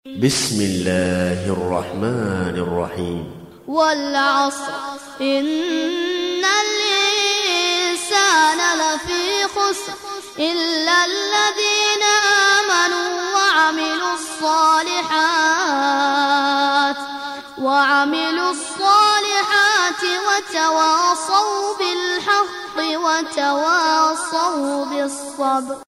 بسم الله الرحمن الرحيم. والعصر إن الإنسان لفي خسر إلا الذين آمنوا وعملوا الصالحات وتواصوا بالحق وتواصوا بالصبر.